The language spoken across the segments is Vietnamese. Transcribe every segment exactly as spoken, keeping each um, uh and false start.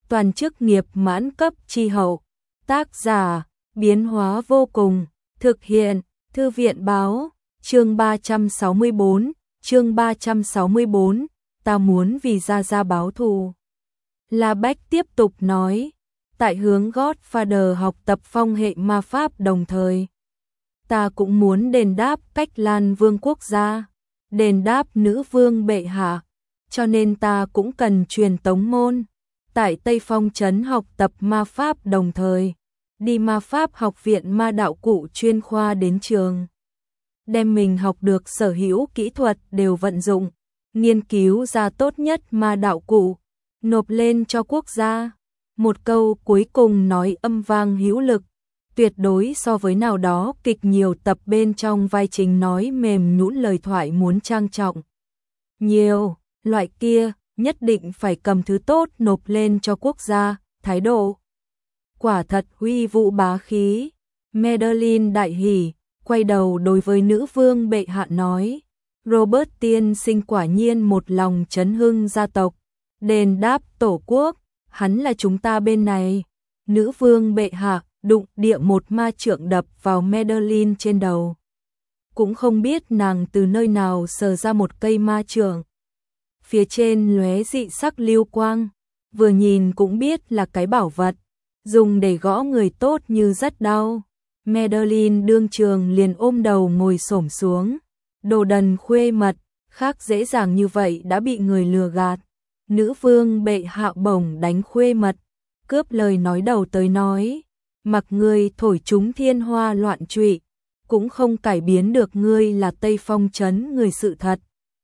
toàn chức nghiệp mãn cấp chi hậu. Tác giả, biến hóa vô cùng, thực hiện, Thư viện báo, chương ba trăm sáu mươi bốn, chương ba trăm sáu mươi bốn, ta muốn vì Gia Gia báo thù. La Bách tiếp tục nói, tại hướng Godfather học tập phong hệ ma pháp đồng thời. Ta cũng muốn đền đáp Cách Lan Vương quốc gia, đền đáp nữ vương bệ hạ, cho nên ta cũng cần truyền tống môn. Tại Tây Phong trấn học tập ma pháp đồng thời, đi ma pháp học viện ma đạo cụ chuyên khoa đến trường. Đem mình học được sở hữu kỹ thuật đều vận dụng, nghiên cứu ra tốt nhất ma đạo cụ, nộp lên cho quốc gia. Một câu cuối cùng nói âm vang hữu lực, tuyệt đối so với nào đó kịch nhiều tập bên trong vai chính nói mềm nhũn lời thoại muốn trang trọng. Nhiều, loại kia, nhất định phải cầm thứ tốt nộp lên cho quốc gia, thái độ. Quả thật huy vũ bá khí. Madeline đại hỉ, quay đầu đối với nữ vương bệ hạ nói, Robert tiên sinh quả nhiên một lòng chấn hưng gia tộc, đền đáp tổ quốc, hắn là chúng ta bên này. Nữ vương bệ hạ đụng địa một ma trượng đập vào Madeline trên đầu. Cũng không biết nàng từ nơi nào sờ ra một cây ma trượng. Phía trên lóe dị sắc lưu quang, vừa nhìn cũng biết là cái bảo vật, dùng để gõ người tốt như rất đau. Madeline đương trường liền ôm đầu ngồi xổm xuống, đồ đần khuê mật, khác dễ dàng như vậy đã bị người lừa gạt. Nữ vương bệ hạ bổng đánh khuê mật, cướp lời nói đầu tới nói, mặc ngươi thổi chúng thiên hoa loạn trụy, cũng không cải biến được ngươi là Tây Phong trấn người sự thật.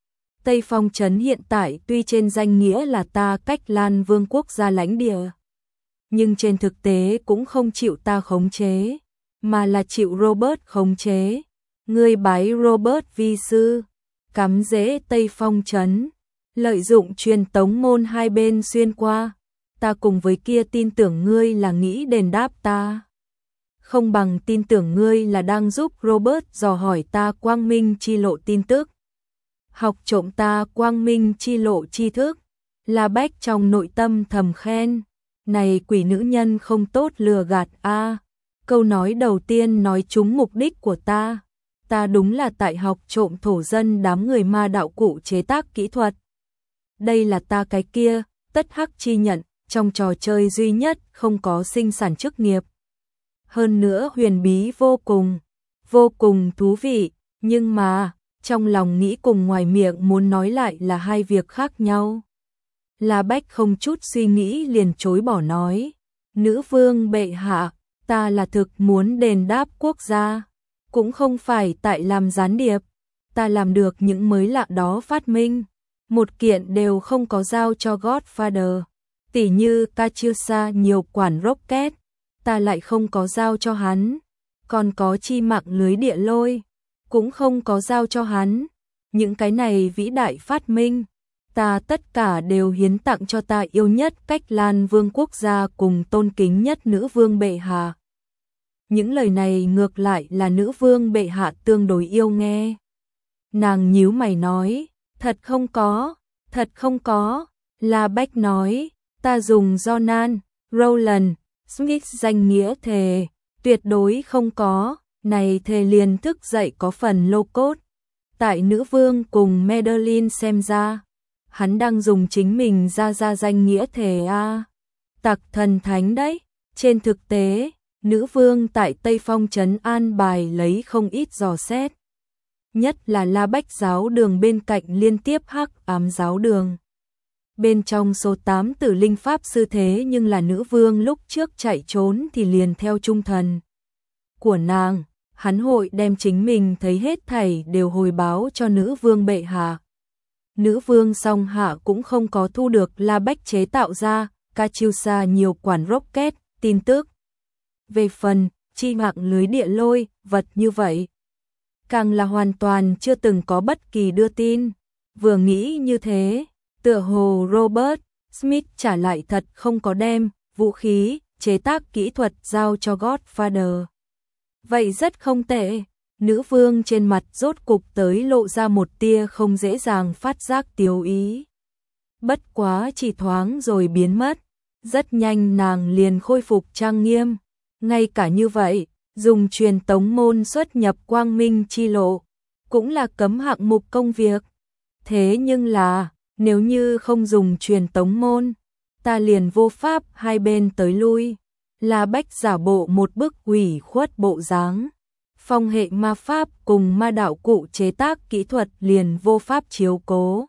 Tây Phong trấn hiện tại tuy trên danh nghĩa là ta Cách Lan Vương quốc gia lãnh địa, nhưng trên thực tế cũng không chịu ta khống chế, mà là chịu Robert khống chế. Ngươi bái Robert vi sư, cắm rễ Tây Phong trấn, lợi dụng truyền tống môn hai bên xuyên qua, ta cùng với kia tin tưởng ngươi là nghĩ đền đáp ta, không bằng tin tưởng ngươi là đang giúp Robert dò hỏi ta quang minh chi lộ tin tức, học trộm ta quang minh chi lộ tri thức. La Bách trong nội tâm thầm khen, này quỷ nữ nhân không tốt lừa gạt a. Câu nói đầu tiên nói trúng mục đích của ta, ta đúng là tại học trộm thổ dân đám người ma đạo cụ chế tác kỹ thuật. Đây là ta cái kia, tất hắc chi nhận, trong trò chơi duy nhất không có sinh sản chức nghiệp. Hơn nữa huyền bí vô cùng, vô cùng thú vị, nhưng mà, trong lòng nghĩ cùng ngoài miệng muốn nói lại là hai việc khác nhau. La Bách không chút suy nghĩ liền chối bỏ nói, nữ vương bệ hạ, ta là thực muốn đền đáp quốc gia, cũng không phải tại làm gián điệp, ta làm được những mới lạ đó phát minh, một kiện đều không có giao cho Godfather, tỉ như Katyusha nhiều quản rocket, ta lại không có giao cho hắn, còn có chi mạng lưới địa lôi, cũng không có giao cho hắn, những cái này vĩ đại phát minh, ta tất cả đều hiến tặng cho ta yêu nhất Cách Lan Vương quốc gia cùng tôn kính nhất nữ vương bệ hạ. Những lời này ngược lại là nữ vương bệ hạ tương đối yêu nghe. Nàng nhíu mày nói, thật không có, thật không có. La Bách nói, ta dùng Jonan, Roland, Smith danh nghĩa thề, tuyệt đối không có, này thề liền thức dậy có phần lô cốt. Tại nữ vương cùng Madeline xem ra, hắn đang dùng chính mình ra ra danh nghĩa thề a. Tặc thần thánh đấy, trên thực tế, nữ vương tại Tây Phong trấn an bài lấy không ít dò xét. Nhất là La Bách giáo đường bên cạnh liên tiếp hắc ám giáo đường. Bên trong số tám tử linh pháp sư thế nhưng là nữ vương lúc trước chạy trốn thì liền theo trung thần của nàng, hắn hội đem chính mình thấy hết thảy đều hồi báo cho nữ vương bệ hạ. Nữ vương song hạ cũng không có thu được La Bách chế tạo ra Katyusha nhiều quản rocket tin tức. Về phần chi mạng lưới địa lôi, vật như vậy, càng là hoàn toàn chưa từng có bất kỳ đưa tin. Vừa nghĩ như thế, tựa hồ Robert Smith trả lại thật không có đem vũ khí, chế tác kỹ thuật giao cho Godfather. Vậy rất không tệ, nữ vương trên mặt rốt cục tới lộ ra một tia không dễ dàng phát giác tiêu ý. Bất quá chỉ thoáng rồi biến mất, Rất nhanh nàng liền khôi phục trang nghiêm. Ngay cả như vậy, dùng truyền tống môn xuất nhập quang minh chi lộ, cũng là cấm hạng mục công việc. Thế nhưng là, nếu như không dùng truyền tống môn, ta liền vô pháp hai bên tới lui. La Bách giả bộ một bức ủy khuất bộ dáng. Phong hệ ma pháp cùng ma đạo cụ chế tác kỹ thuật liền vô pháp chiếu cố.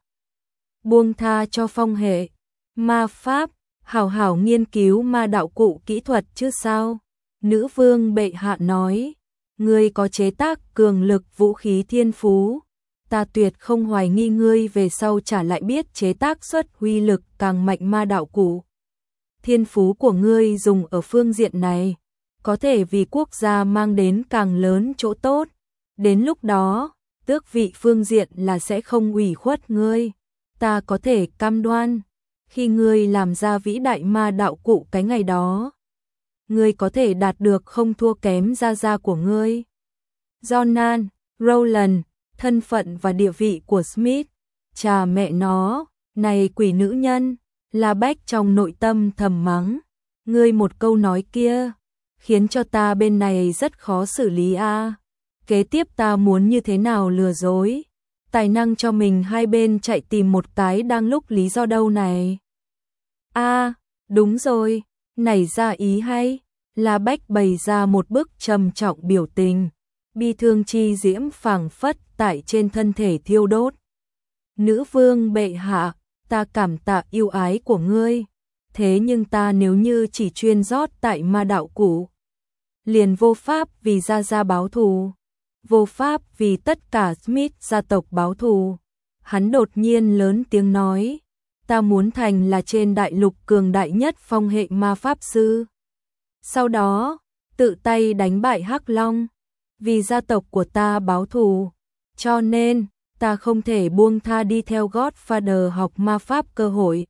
Buông tha cho phong hệ ma pháp, hảo hảo nghiên cứu ma đạo cụ kỹ thuật chứ sao. Nữ vương bệ hạ nói, ngươi có chế tác cường lực vũ khí thiên phú, ta tuyệt không hoài nghi ngươi về sau trả lại biết chế tác xuất huy lực càng mạnh ma đạo cụ. Thiên phú của ngươi dùng ở phương diện này, có thể vì quốc gia mang đến càng lớn chỗ tốt. Đến lúc đó, tước vị phương diện là sẽ không ủy khuất ngươi. Ta có thể cam đoan, khi ngươi làm ra vĩ đại ma đạo cụ cái ngày đó, ngươi có thể đạt được không thua kém gia gia của ngươi. Jonan, Rowland, thân phận và địa vị của Smith, chà mẹ nó, này quỷ nữ nhân. La Bách trong nội tâm thầm mắng, ngươi một câu nói kia, khiến cho ta bên này rất khó xử lý a. À. Kế tiếp ta muốn như thế nào lừa dối, tài năng cho mình hai bên chạy tìm một cái đang lúc lý do đâu này. A, à, đúng rồi, nảy ra ý hay. La Bách bày ra một bức trầm trọng biểu tình, bi thương chi diễm phảng phất tại trên thân thể thiêu đốt. Nữ vương bệ hạ, ta cảm tạ yêu ái của ngươi, thế nhưng ta nếu như chỉ chuyên rót tại ma đạo cụ, liền vô pháp vì gia gia báo thù, vô pháp vì tất cả Smith gia tộc báo thù. Hắn đột nhiên lớn tiếng nói, ta muốn thành là trên đại lục cường đại nhất phong hệ ma pháp sư. Sau đó, tự tay đánh bại Hắc Long, vì gia tộc của ta báo thù, cho nên ta không thể buông tha đi theo Godfather học ma pháp cơ hội.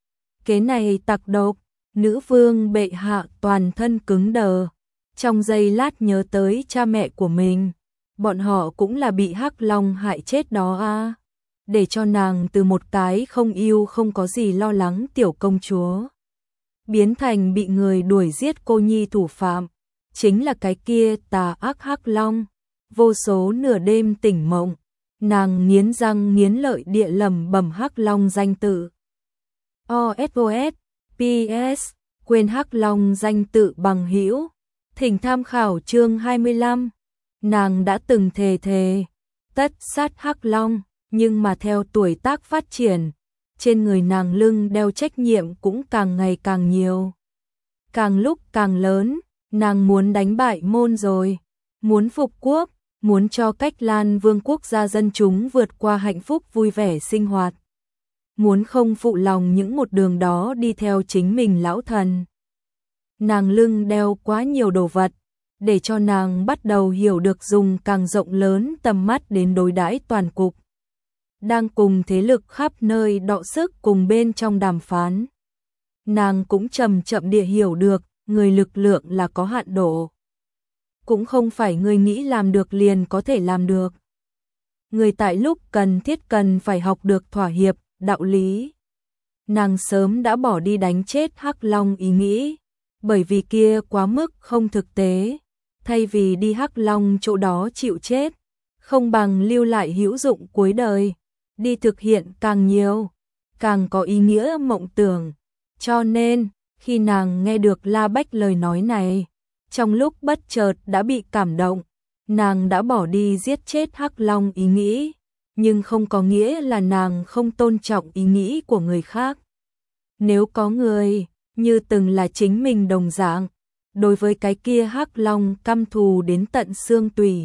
Kế này tặc độc, nữ vương bệ hạ toàn thân cứng đờ, trong giây lát nhớ tới cha mẹ của mình, bọn họ cũng là bị Hắc Long hại chết đó a. À. Để cho nàng từ một cái không yêu không có gì lo lắng tiểu công chúa, biến thành bị người đuổi giết cô nhi thủ phạm, chính là cái kia tà ác Hắc Long. Vô số nửa đêm tỉnh mộng, nàng nghiến răng nghiến lợi địa lẩm bẩm Hắc Long danh tự. o ét o ét, pê ét, quên Hắc Long danh tự bằng hữu. Thỉnh tham khảo chương hai mươi lăm. Nàng đã từng thề thề tất sát Hắc Long, nhưng mà theo tuổi tác phát triển, trên người nàng lưng đeo trách nhiệm cũng càng ngày càng nhiều. Càng lúc càng lớn, nàng muốn đánh bại môn rồi, muốn phục quốc, muốn cho Cách Lan Vương quốc gia dân chúng vượt qua hạnh phúc vui vẻ sinh hoạt. Muốn không phụ lòng những một đường đó đi theo chính mình lão thần. Nàng lưng đeo quá nhiều đồ vật, để cho nàng bắt đầu hiểu được dùng càng rộng lớn tầm mắt đến đối đãi toàn cục. Đang cùng thế lực khắp nơi đọ sức cùng bên trong đàm phán. Nàng cũng chậm chậm địa hiểu được, người lực lượng là có hạn độ. Cũng không phải người nghĩ làm được liền có thể làm được. Người tại lúc cần thiết cần phải học được thỏa hiệp, đạo lý. Nàng sớm đã bỏ đi đánh chết Hắc Long ý nghĩ, bởi vì kia quá mức không thực tế. Thay vì đi Hắc Long chỗ đó chịu chết, không bằng lưu lại hữu dụng cuối đời, đi thực hiện càng nhiều, càng có ý nghĩa mộng tưởng. Cho nên, khi nàng nghe được La Bách lời nói này, trong lúc bất chợt đã bị cảm động, nàng đã bỏ đi giết chết Hắc Long ý nghĩ, nhưng không có nghĩa là nàng không tôn trọng ý nghĩ của người khác. Nếu có người, như từng là chính mình đồng dạng, đối với cái kia Hắc Long căm thù đến tận xương tủy,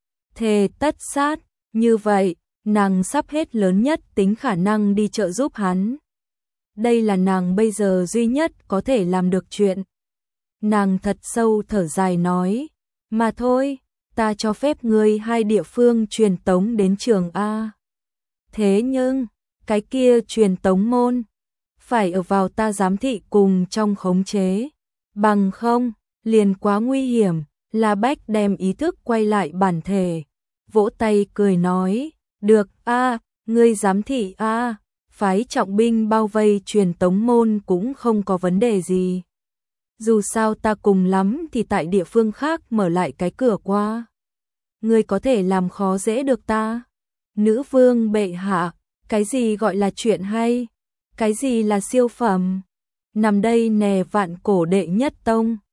thề tất sát, như vậy, nàng sắp hết lớn nhất tính khả năng đi trợ giúp hắn. Đây là nàng bây giờ duy nhất có thể làm được chuyện. Nàng thật sâu thở dài nói, mà thôi, ta cho phép ngươi hai địa phương truyền tống đến trường A. Thế nhưng, cái kia truyền tống môn, phải ở vào ta giám thị cùng trong khống chế. Bằng không, liền quá nguy hiểm. La Bách đem ý thức quay lại bản thể, vỗ tay cười nói, được a, ngươi giám thị a, phái trọng binh bao vây truyền tống môn cũng không có vấn đề gì. Dù sao ta cùng lắm thì tại địa phương khác mở lại cái cửa qua. Ngươi có thể làm khó dễ được ta. Nữ vương bệ hạ, cái gì gọi là chuyện hay? Cái gì là siêu phẩm? Nằm đây nè vạn cổ đệ nhất tông.